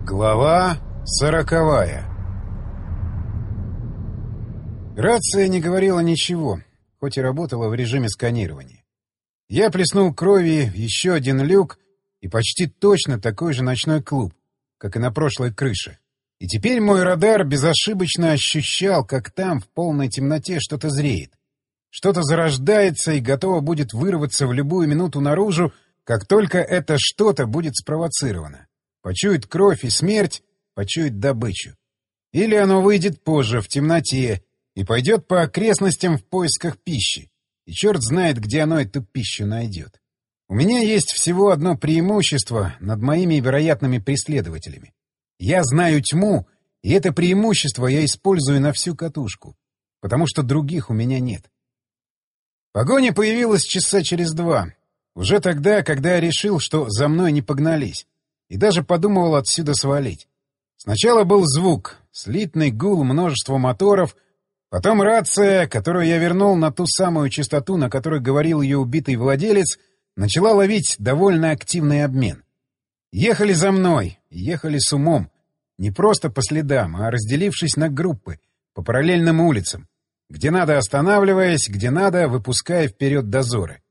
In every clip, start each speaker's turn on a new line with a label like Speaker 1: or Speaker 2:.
Speaker 1: Глава 40. Рация не говорила ничего, хоть и работала в режиме сканирования. Я плеснул крови в еще один люк и почти точно такой же ночной клуб, как и на прошлой крыше. И теперь мой радар безошибочно ощущал, как там в полной темноте что-то зреет. Что-то зарождается и готово будет вырваться в любую минуту наружу, как только это что-то будет спровоцировано. Почует кровь и смерть, почует добычу. Или оно выйдет позже, в темноте, и пойдет по окрестностям в поисках пищи. И черт знает, где оно эту пищу найдет. У меня есть всего одно преимущество над моими вероятными преследователями. Я знаю тьму, и это преимущество я использую на всю катушку, потому что других у меня нет. Погоня появилась часа через 2, уже тогда, когда я решил, что за мной не погнались, и даже подумывал отсюда свалить. Сначала был звук, слитный гул множества моторов, потом рация, которую я вернул на ту самую частоту, на которой говорил ее убитый владелец, начала ловить довольно активный обмен. Ехали за мной, ехали с умом, не просто по следам, а разделившись на группы, по параллельным улицам, где надо останавливаясь, где надо выпуская вперед дозоры.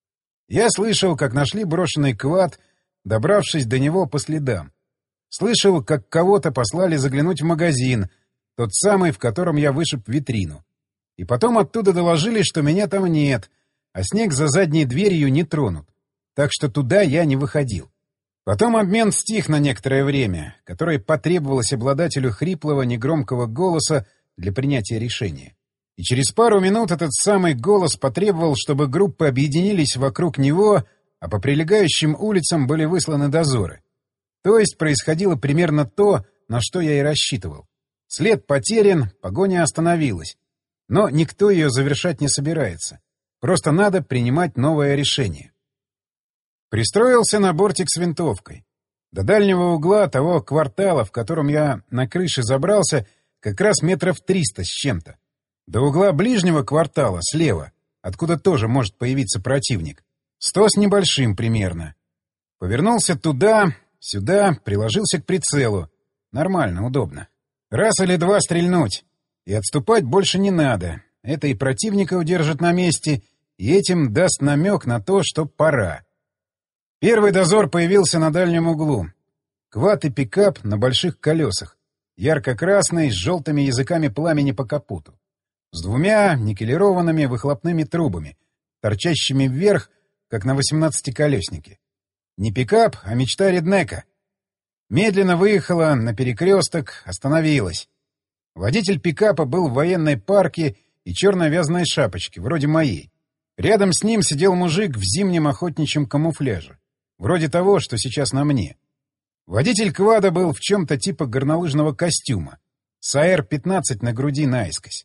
Speaker 1: Я слышал, как нашли брошенный квад, добравшись до него по следам. Слышал, как кого-то послали заглянуть в магазин, тот самый, в котором я вышиб витрину. И потом оттуда доложили, что меня там нет, а снег за задней дверью не тронут. Так что туда я не выходил. Потом обмен стих на некоторое время, которое потребовалось обладателю хриплого, негромкого голоса для принятия решения. И через пару минут этот самый голос потребовал, чтобы группы объединились вокруг него, а по прилегающим улицам были высланы дозоры. То есть происходило примерно то, на что я и рассчитывал. След потерян, погоня остановилась. Но никто ее завершать не собирается. Просто надо принимать новое решение. Пристроился на бортик с винтовкой. До дальнего угла того квартала, в котором я на крыше забрался, как раз метров 300 с чем-то. До угла ближнего квартала, слева, откуда тоже может появиться противник, 100 с небольшим примерно. Повернулся туда, сюда, приложился к прицелу. Нормально, удобно. Раз или два стрельнуть. И отступать больше не надо. Это и противника удержит на месте, и этим даст намек на то, что пора. Первый дозор появился на дальнем углу. Квад и пикап на больших колесах. Ярко-красный, с желтыми языками пламени по капоту. С 2 никелированными выхлопными трубами, торчащими вверх, как на 18-колеснике. Не пикап, а мечта реднека. Медленно выехала на перекресток, остановилась. Водитель пикапа был в военной парке и черной вязаной шапочке, вроде моей. Рядом с ним сидел мужик в зимнем охотничьем камуфляже, вроде того, что сейчас на мне. Водитель квада был в чем-то типа горнолыжного костюма, с АР-15 на груди наискось.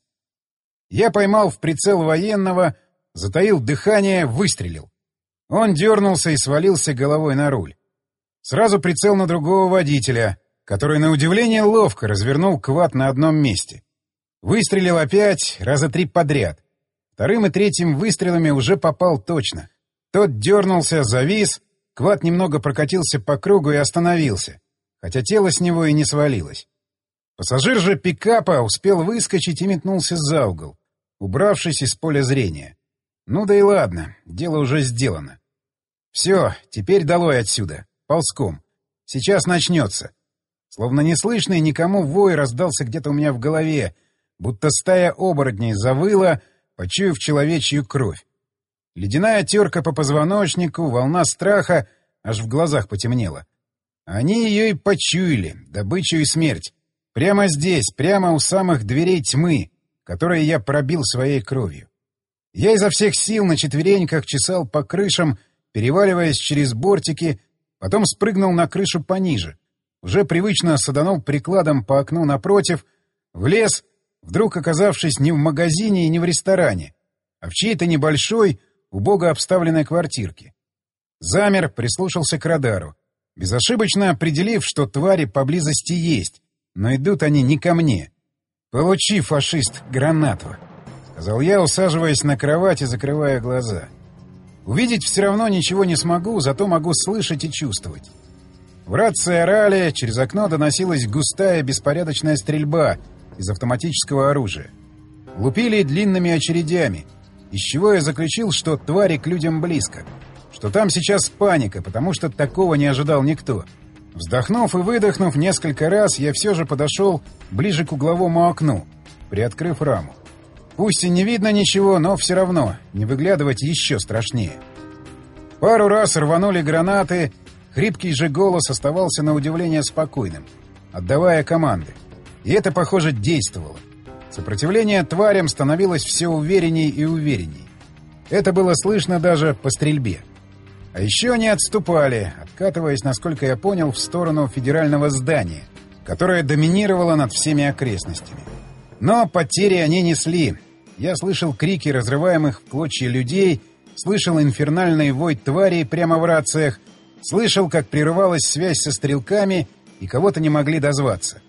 Speaker 1: Я поймал в прицел военного, затаил дыхание, выстрелил. Он дернулся и свалился головой на руль. Сразу прицел на другого водителя, который, на удивление, ловко развернул квад на одном месте. Выстрелил опять, раза 3 подряд. Вторым и третьим выстрелами уже попал точно. Тот дернулся, завис, квад немного прокатился по кругу и остановился, хотя тело с него и не свалилось. Пассажир же пикапа успел выскочить и метнулся за угол, убравшись из поля зрения. Ну да и ладно, дело уже сделано. Все, теперь долой отсюда, ползком. Сейчас начнется. Словно неслышный никому вой раздался где-то у меня в голове, будто стая оборотней завыла, почуяв человечью кровь. Ледяная терка по позвоночнику, волна страха, аж в глазах потемнело. Они ее и почуяли, добычу и смерть. Прямо здесь, прямо у самых дверей тьмы, которые я пробил своей кровью. Я изо всех сил на четвереньках чесал по крышам, переваливаясь через бортики, потом спрыгнул на крышу пониже, уже привычно саданул прикладом по окну напротив, влез, вдруг оказавшись не в магазине и не в ресторане, а в чьей-то небольшой, убого обставленной квартирке. Замер, прислушался к радару, безошибочно определив, что твари поблизости есть, но идут они не ко мне. «Получи, фашист, гранату», — сказал я, усаживаясь на кровать и закрывая глаза. Увидеть все равно ничего не смогу, зато могу слышать и чувствовать. В рации орали, через окно доносилась густая беспорядочная стрельба из автоматического оружия. Лупили длинными очередями, из чего я заключил, что твари к людям близко, что там сейчас паника, потому что такого не ожидал никто. Вздохнув и выдохнув несколько раз, я все же подошел ближе к угловому окну, приоткрыв раму. Пусть и не видно ничего, но все равно не выглядывать еще страшнее. Пару раз рванули гранаты, хрипкий же голос оставался на удивление спокойным, отдавая команды. И это, похоже, действовало. Сопротивление тварям становилось все уверенней и уверенней. Это было слышно даже по стрельбе. А еще они отступали, откатываясь, насколько я понял, в сторону федерального здания, которое доминировало над всеми окрестностями. Но потери они несли. Я слышал крики разрываемых в клочья людей, слышал инфернальный вой тварей прямо в рациях, слышал, как прерывалась связь со стрелками и кого-то не могли дозваться.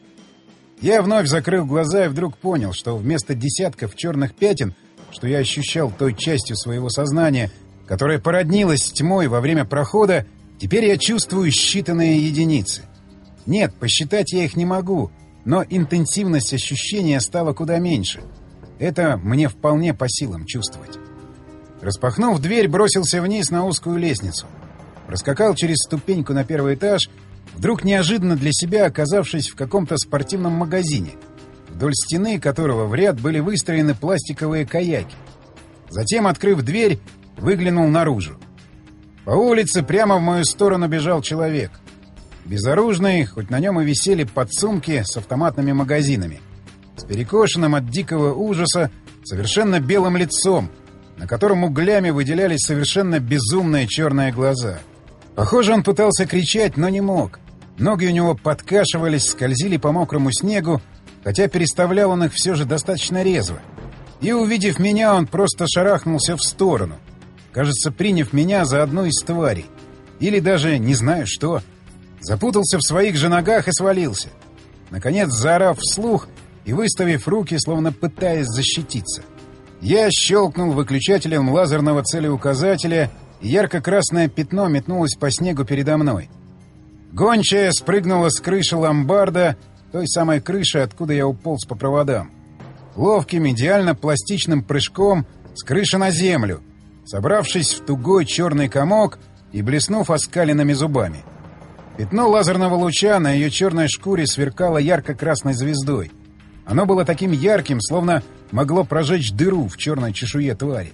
Speaker 1: Я вновь закрыл глаза и вдруг понял, что вместо десятков черных пятен, что я ощущал той частью своего сознания, которая породнилась с тьмой во время прохода, теперь я чувствую считанные единицы. Нет, посчитать я их не могу, но интенсивность ощущения стала куда меньше. Это мне вполне по силам чувствовать. Распахнув дверь, бросился вниз на узкую лестницу. Проскакал через ступеньку на первый этаж, вдруг неожиданно для себя оказавшись в каком-то спортивном магазине, вдоль стены которого в ряд были выстроены пластиковые каяки. Затем, открыв дверь, выглянул наружу. По улице прямо в мою сторону бежал человек. Безоружный, хоть на нем и висели подсумки с автоматными магазинами, с перекошенным от дикого ужаса совершенно белым лицом, на котором углями выделялись совершенно безумные черные глаза. Похоже, он пытался кричать, но не мог. Ноги у него подкашивались, скользили по мокрому снегу, хотя переставлял он их все же достаточно резво. И, увидев меня, он просто шарахнулся в сторону, кажется, приняв меня за одну из тварей. Или даже не знаю что. Запутался в своих же ногах и свалился. Наконец, заорав вслух и выставив руки, словно пытаясь защититься. Я щелкнул выключателем лазерного целеуказателя, и ярко-красное пятно метнулось по снегу передо мной. Гончая спрыгнула с крыши ломбарда, той самой крыши, откуда я уполз по проводам. Ловким, идеально пластичным прыжком с крыши на землю, собравшись в тугой черный комок и блеснув оскаленными зубами. Пятно лазерного луча на ее черной шкуре сверкало ярко-красной звездой. Оно было таким ярким, словно могло прожечь дыру в черной чешуе твари.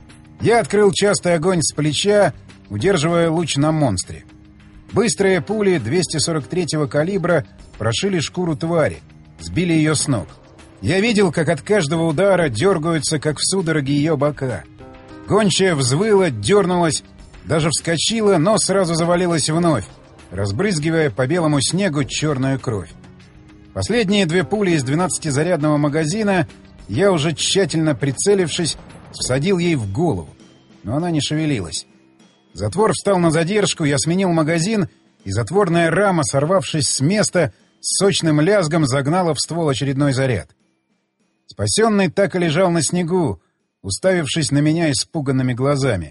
Speaker 1: Я открыл частый огонь с плеча, удерживая луч на монстре. Быстрые пули 243-го калибра прошили шкуру твари, сбили ее с ног. Я видел, как от каждого удара дергаются, как в судороге, ее бока. Гончая взвыла, дернулась, даже вскочила, но сразу завалилась вновь, разбрызгивая по белому снегу черную кровь. Последние две пули из 12-зарядного магазина я, уже тщательно прицелившись, всадил ей в голову, но она не шевелилась. Затвор встал на задержку, я сменил магазин, и затворная рама, сорвавшись с места, с сочным лязгом загнала в ствол очередной заряд. Спасенный так и лежал на снегу, уставившись на меня испуганными глазами.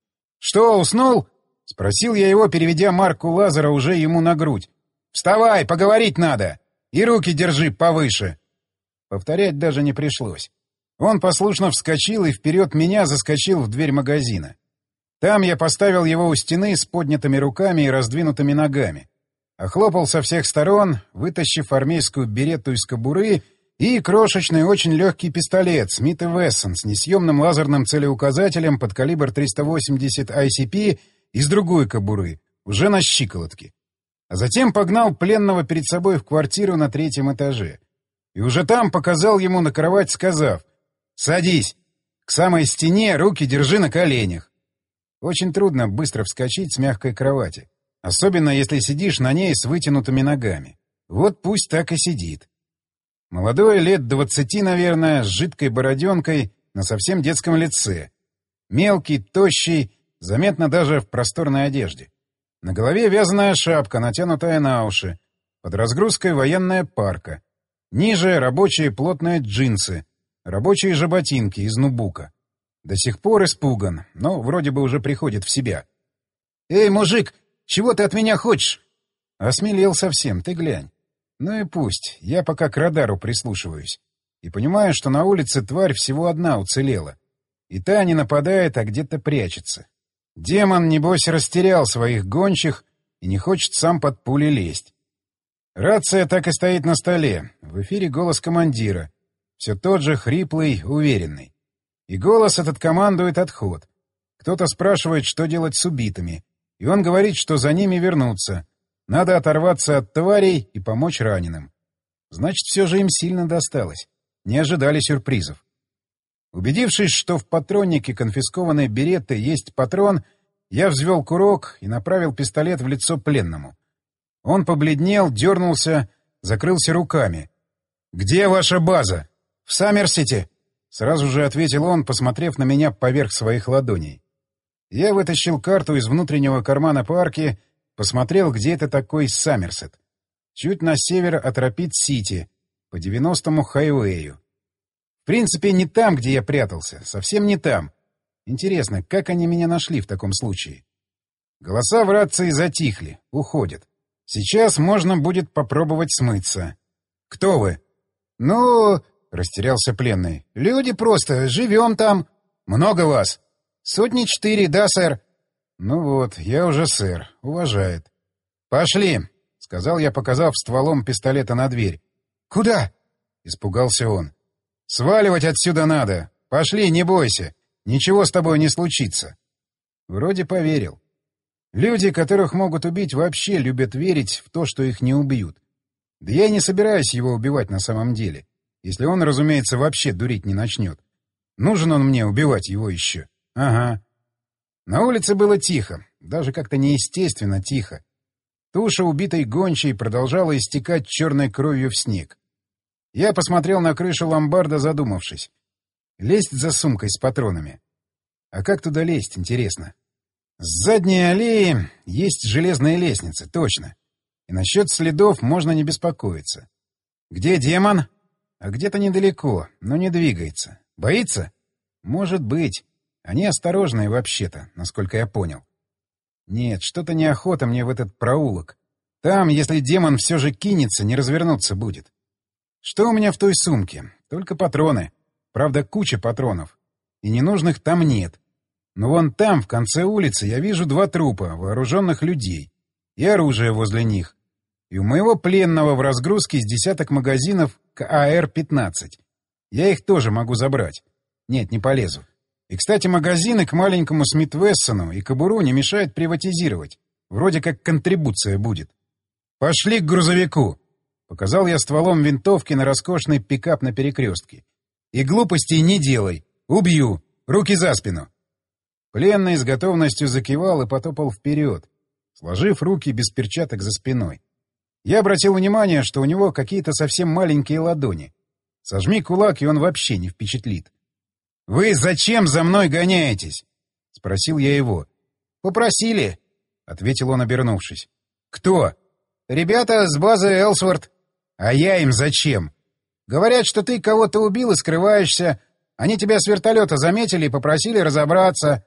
Speaker 1: «Что, уснул?» — спросил я его, переведя марку лазера уже ему на грудь. «Вставай, поговорить надо! И руки держи повыше!» Повторять даже не пришлось. Он послушно вскочил и вперед меня заскочил в дверь магазина. Там я поставил его у стены с поднятыми руками и раздвинутыми ногами. Охлопал со всех сторон, вытащив армейскую беретту из кобуры и крошечный очень легкий пистолет Смит & Вессон с несъемным лазерным целеуказателем под калибр 380 ICP из другой кобуры, уже на щиколотке. А затем погнал пленного перед собой в квартиру на 3-м этаже. И уже там показал ему на кровать, сказав: «Садись! К самой стене, руки держи на коленях!» Очень трудно быстро вскочить с мягкой кровати, особенно если сидишь на ней с вытянутыми ногами. Вот пусть так и сидит. Молодой, лет 20, наверное, с жидкой бороденкой, на совсем детском лице. Мелкий, тощий, заметно даже в просторной одежде. На голове вязаная шапка, натянутая на уши. Под разгрузкой военная парка. Ниже рабочие плотные джинсы. Рабочие же ботинки из нубука. До сих пор испуган, но вроде бы уже приходит в себя. «Эй, мужик, чего ты от меня хочешь?» Осмелел совсем, ты глянь. Ну и пусть, я пока к радару прислушиваюсь. И понимаю, что на улице тварь всего одна уцелела. И та не нападает, а где-то прячется. Демон, небось, растерял своих гончих и не хочет сам под пули лезть. Рация так и стоит на столе. В эфире голос командира. Все тот же хриплый, уверенный. И голос этот командует отход. Кто-то спрашивает, что делать с убитыми. И он говорит, что за ними вернуться. Надо оторваться от тварей и помочь раненым. Значит, все же им сильно досталось. Не ожидали сюрпризов. Убедившись, что в патроннике конфискованной беретты есть патрон, я взвел курок и направил пистолет в лицо пленному. Он побледнел, дернулся, закрылся руками. «Где ваша база?» «В Саммерсете», — сразу же ответил он, посмотрев на меня поверх своих ладоней. Я вытащил карту из внутреннего кармана парки, посмотрел, где это такой Саммерсет. Чуть на север от Рапид-Сити, по 90-му хайвею. В принципе, не там, где я прятался, совсем не там. Интересно, как они меня нашли в таком случае? Голоса в рации затихли, уходят. Сейчас можно будет попробовать смыться. «Кто вы?» «Ну...» — растерялся пленный. «Люди просто, живем там». «Много вас?» 4 сотни, да, сэр?» «Ну вот, я уже сэр, уважает». «Пошли», — сказал я, показав стволом пистолета на дверь. «Куда?» — испугался он. «Сваливать отсюда надо. Пошли, не бойся. Ничего с тобой не случится». Вроде поверил. Люди, которых могут убить, вообще любят верить в то, что их не убьют. Да я и не собираюсь его убивать на самом деле, если он, разумеется, вообще дурить не начнет. Нужен он мне убивать его еще. Ага. На улице было тихо, даже как-то неестественно тихо. Туша убитой гончей продолжала истекать черной кровью в снег. Я посмотрел на крышу ломбарда, задумавшись. Лезть за сумкой с патронами. А как туда лезть, интересно? С задней аллеи есть железные лестницы, точно. И насчет следов можно не беспокоиться. Где демон? А где-то недалеко, но не двигается. Боится? Может быть. Они осторожные вообще-то, насколько я понял. Нет, что-то неохота мне в этот проулок. Там, если демон все же кинется, не развернуться будет. Что у меня в той сумке? Только патроны. Правда, куча патронов. И ненужных там нет. Но вон там, в конце улицы, я вижу 2 трупа, вооруженных людей. И оружие возле них. И у моего пленного в разгрузке с десяток магазинов КАР-15. Я их тоже могу забрать. Нет, не полезу. И, кстати, магазины к маленькому Смит-Вессону и кобуру не мешает приватизировать. Вроде как контрибуция будет. «Пошли к грузовику!» Показал я стволом винтовки на роскошный пикап на перекрестке. «И глупостей не делай! Убью! Руки за спину!» Пленный с готовностью закивал и потопал вперед, сложив руки без перчаток за спиной. Я обратил внимание, что у него какие-то совсем маленькие ладони. Сожми кулак, и он вообще не впечатлит. «Вы зачем за мной гоняетесь?» — спросил я его. «Попросили», — ответил он, обернувшись. «Кто?» «Ребята с базы Элсворт». «А я им зачем?» «Говорят, что ты кого-то убил и скрываешься. Они тебя с вертолета заметили и попросили разобраться».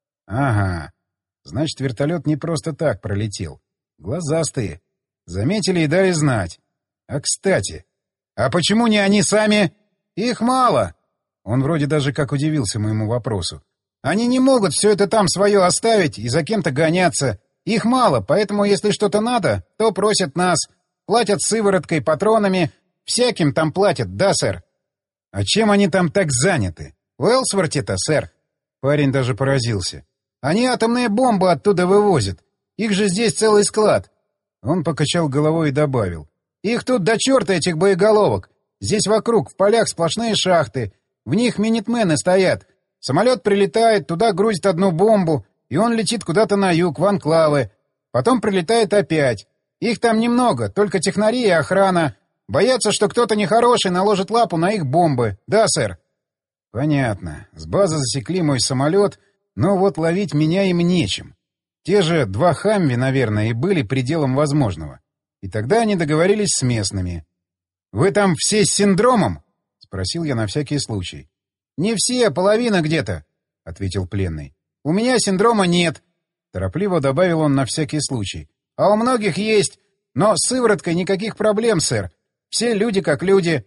Speaker 1: «Ага. Значит, вертолет не просто так пролетел. Глазастые. Заметили и дали знать. А кстати, а почему не они сами? Их мало». Он вроде даже как удивился моему вопросу. «Они не могут все это там свое оставить и за кем-то гоняться. Их мало, поэтому если что-то надо, то просят нас. Платят сывороткой, патронами. Всяким там платят, да, сэр?» «А чем они там так заняты?» «В Элсворте-то, сэр». Парень даже поразился. «Они атомные бомбы оттуда вывозят. Их же здесь целый склад». Он покачал головой и добавил. «Их тут до черта, этих боеголовок. Здесь вокруг, в полях сплошные шахты. В них минитмены стоят. Самолет прилетает, туда грузит одну бомбу, и он летит куда-то на юг, в анклавы. Потом прилетает опять. Их там немного, только технари и охрана. Боятся, что кто-то нехороший наложит лапу на их бомбы. Да, сэр?» «Понятно. С базы засекли мой самолет, но вот ловить меня им нечем. Те же 2 «Хамви», наверное, и были пределом возможного. И тогда они договорились с местными. «Вы там все с синдромом?» — спросил я на всякий случай. «Не все, половина где-то», — ответил пленный. «У меня синдрома нет», — торопливо добавил он на всякий случай. «А у многих есть. Но с сывороткой никаких проблем, сэр. Все люди как люди.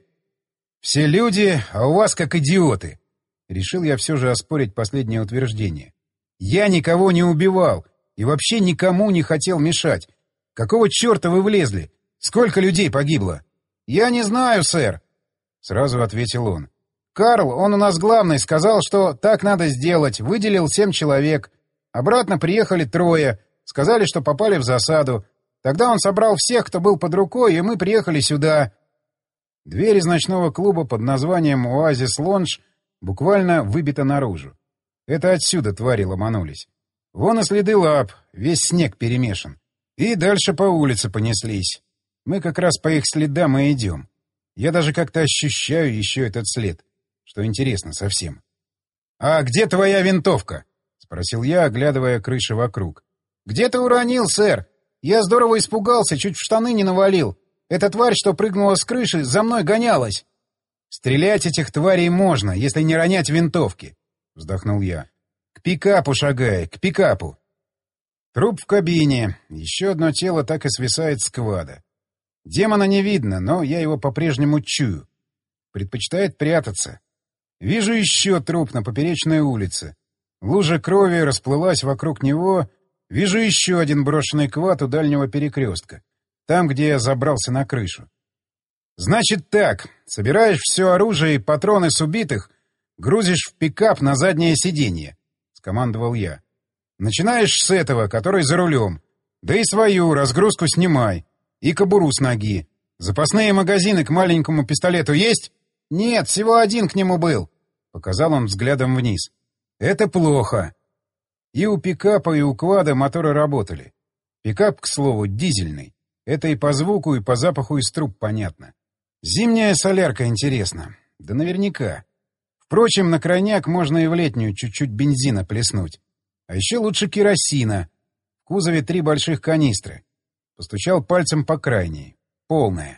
Speaker 1: Все люди, а у вас как идиоты. Решил я все же оспорить последнее утверждение. Я никого не убивал и вообще никому не хотел мешать. Какого черта вы влезли? Сколько людей погибло? Я не знаю, сэр. Сразу ответил он. Карл, он у нас главный, сказал, что так надо сделать. Выделил 7 человек. Обратно приехали 3. Сказали, что попали в засаду. Тогда он собрал всех, кто был под рукой, и мы приехали сюда. Дверь из ночного клуба под названием «Оазис Лондж» буквально выбита наружу. Это отсюда твари ломанулись. Вон и следы лап, весь снег перемешан. И дальше по улице понеслись. Мы как раз по их следам и идем. Я даже как-то ощущаю еще этот след, что интересно совсем. — А где твоя винтовка? — спросил я, оглядывая крыши вокруг. — Где ты уронил, сэр? Я здорово испугался, чуть в штаны не навалил. Эта тварь, что прыгнула с крыши, за мной гонялась. — Стрелять этих тварей можно, если не ронять винтовки, — вздохнул я. — К пикапу шагай, к пикапу. Труп в кабине, еще одно тело так и свисает с квада. Демона не видно, но я его по-прежнему чую. Предпочитает прятаться. Вижу еще труп на поперечной улице. Лужа крови расплылась вокруг него. Вижу еще один брошенный квад у дальнего перекрестка. Там, где я забрался на крышу. Значит так, собираешь все оружие и патроны с убитых, грузишь в пикап на заднее сиденье, — скомандовал я. Начинаешь с этого, который за рулем. Да и свою разгрузку снимай. И кобуру с ноги. Запасные магазины к маленькому пистолету есть? Нет, всего один к нему был. Показал он взглядом вниз. Это плохо. И у пикапа, и у квада моторы работали. Пикап, к слову, дизельный. Это и по звуку, и по запаху из труб понятно. Зимняя солярка, интересно. Да наверняка. Впрочем, на крайняк можно и в летнюю чуть-чуть бензина плеснуть. А еще лучше керосина. В кузове 3 больших канистры. Постучал пальцем по крайней. Полная.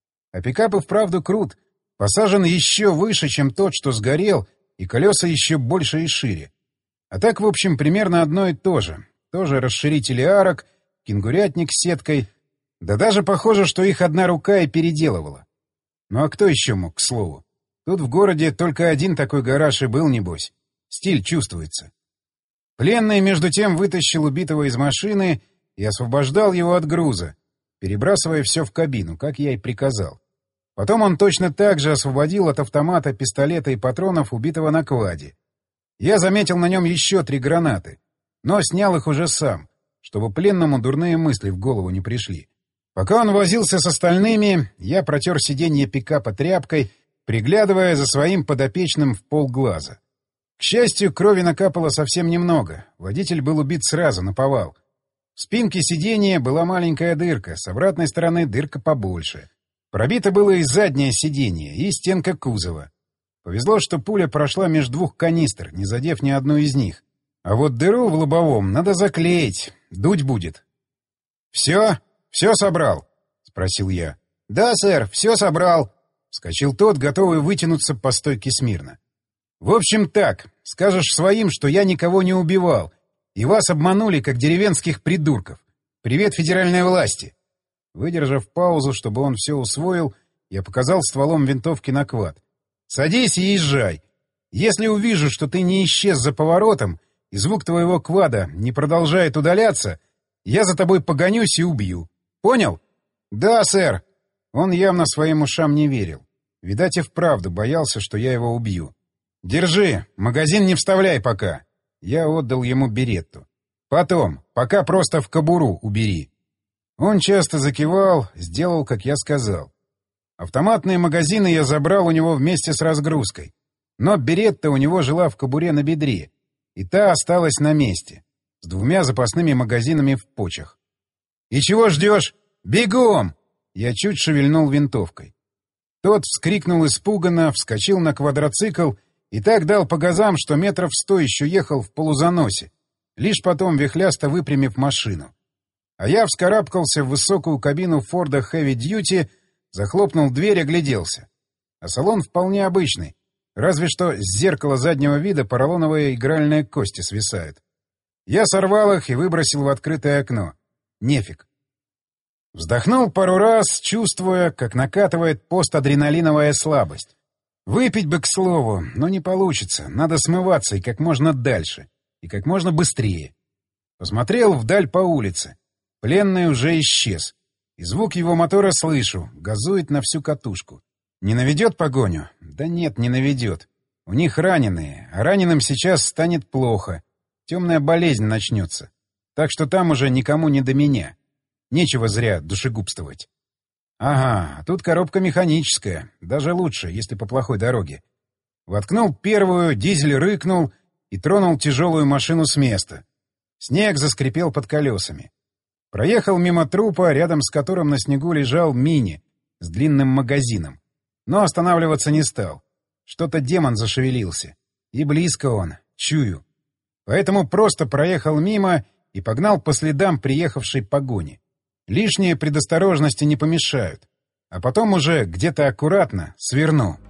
Speaker 1: А пикап и вправду крут. Посажен еще выше, чем тот, что сгорел, и колеса еще больше и шире. А так, в общем, примерно одно и то же. Тоже расширители арок, кенгурятник с сеткой. Да даже похоже, что их одна рука и переделывала. Ну а кто еще мог, к слову? Тут в городе только один такой гараж и был, небось. Стиль чувствуется. Пленный, между тем, вытащил убитого из машины и освобождал его от груза, перебрасывая все в кабину, как я и приказал. Потом он точно так же освободил от автомата, пистолета и патронов убитого на кваде. Я заметил на нем еще 3 гранаты, но снял их уже сам, чтобы пленному дурные мысли в голову не пришли. Пока он возился с остальными, я протер сиденье пикапа тряпкой, приглядывая за своим подопечным в полглаза. К счастью, крови накапало совсем немного. Водитель был убит сразу, наповал. В спинке сиденья была маленькая дырка, с обратной стороны дырка побольше. Пробито было и заднее сиденье, и стенка кузова. Повезло, что пуля прошла между 2 канистр, не задев ни одну из них. А вот дыру в лобовом надо заклеить, дуть будет. — Все? Все собрал? — спросил я. — Да, сэр, все собрал. Вскочил тот, готовый вытянуться по стойке смирно. — В общем так, скажешь своим, что я никого не убивал, и вас обманули, как деревенских придурков. Привет федеральной власти. Выдержав паузу, чтобы он все усвоил, я показал стволом винтовки на квад. Садись и езжай. Если увижу, что ты не исчез за поворотом, и звук твоего квада не продолжает удаляться, я за тобой погонюсь и убью. Понял? Да, сэр. Он явно своим ушам не верил. Видать, и вправду боялся, что я его убью. Держи, магазин не вставляй пока. Я отдал ему беретту. Потом, пока просто в кобуру убери. Он часто закивал, сделал, как я сказал. Автоматные магазины я забрал у него вместе с разгрузкой. Но беретта у него жила в кобуре на бедре, и та осталась на месте, с 2 запасными магазинами в почах. «И чего ждешь? Бегом!» Я чуть шевельнул винтовкой. Тот вскрикнул испуганно, вскочил на квадроцикл и так дал по газам, что метров 100 еще ехал в полузаносе, лишь потом вихлясто выпрямив машину. А я вскарабкался в высокую кабину Форда Heavy Duty, захлопнул дверь, огляделся. А салон вполне обычный, разве что с зеркала заднего вида поролоновые игральные кости свисают. Я сорвал их и выбросил в открытое окно. Нефиг. Вздохнул пару раз, чувствуя, как накатывает постадреналиновая слабость. Выпить бы, к слову, но не получится. Надо смываться и как можно дальше. И как можно быстрее. Посмотрел вдаль по улице. Пленный уже исчез. И звук его мотора слышу. Газует на всю катушку. Не наведет погоню? Да нет, не наведет. У них раненые, а раненым сейчас станет плохо. Темная болезнь начнется. Так что там уже никому не до меня. Нечего зря душегубствовать. Ага, тут коробка механическая. Даже лучше, если по плохой дороге. Воткнул первую, дизель рыкнул и тронул тяжелую машину с места. Снег заскрипел под колесами. Проехал мимо трупа, рядом с которым на снегу лежал мини с длинным магазином. Но останавливаться не стал. Что-то демон зашевелился. И близко он, чую. Поэтому просто проехал мимо и погнал по следам приехавшей погони. Лишние предосторожности не помешают. А потом уже где-то аккуратно сверну.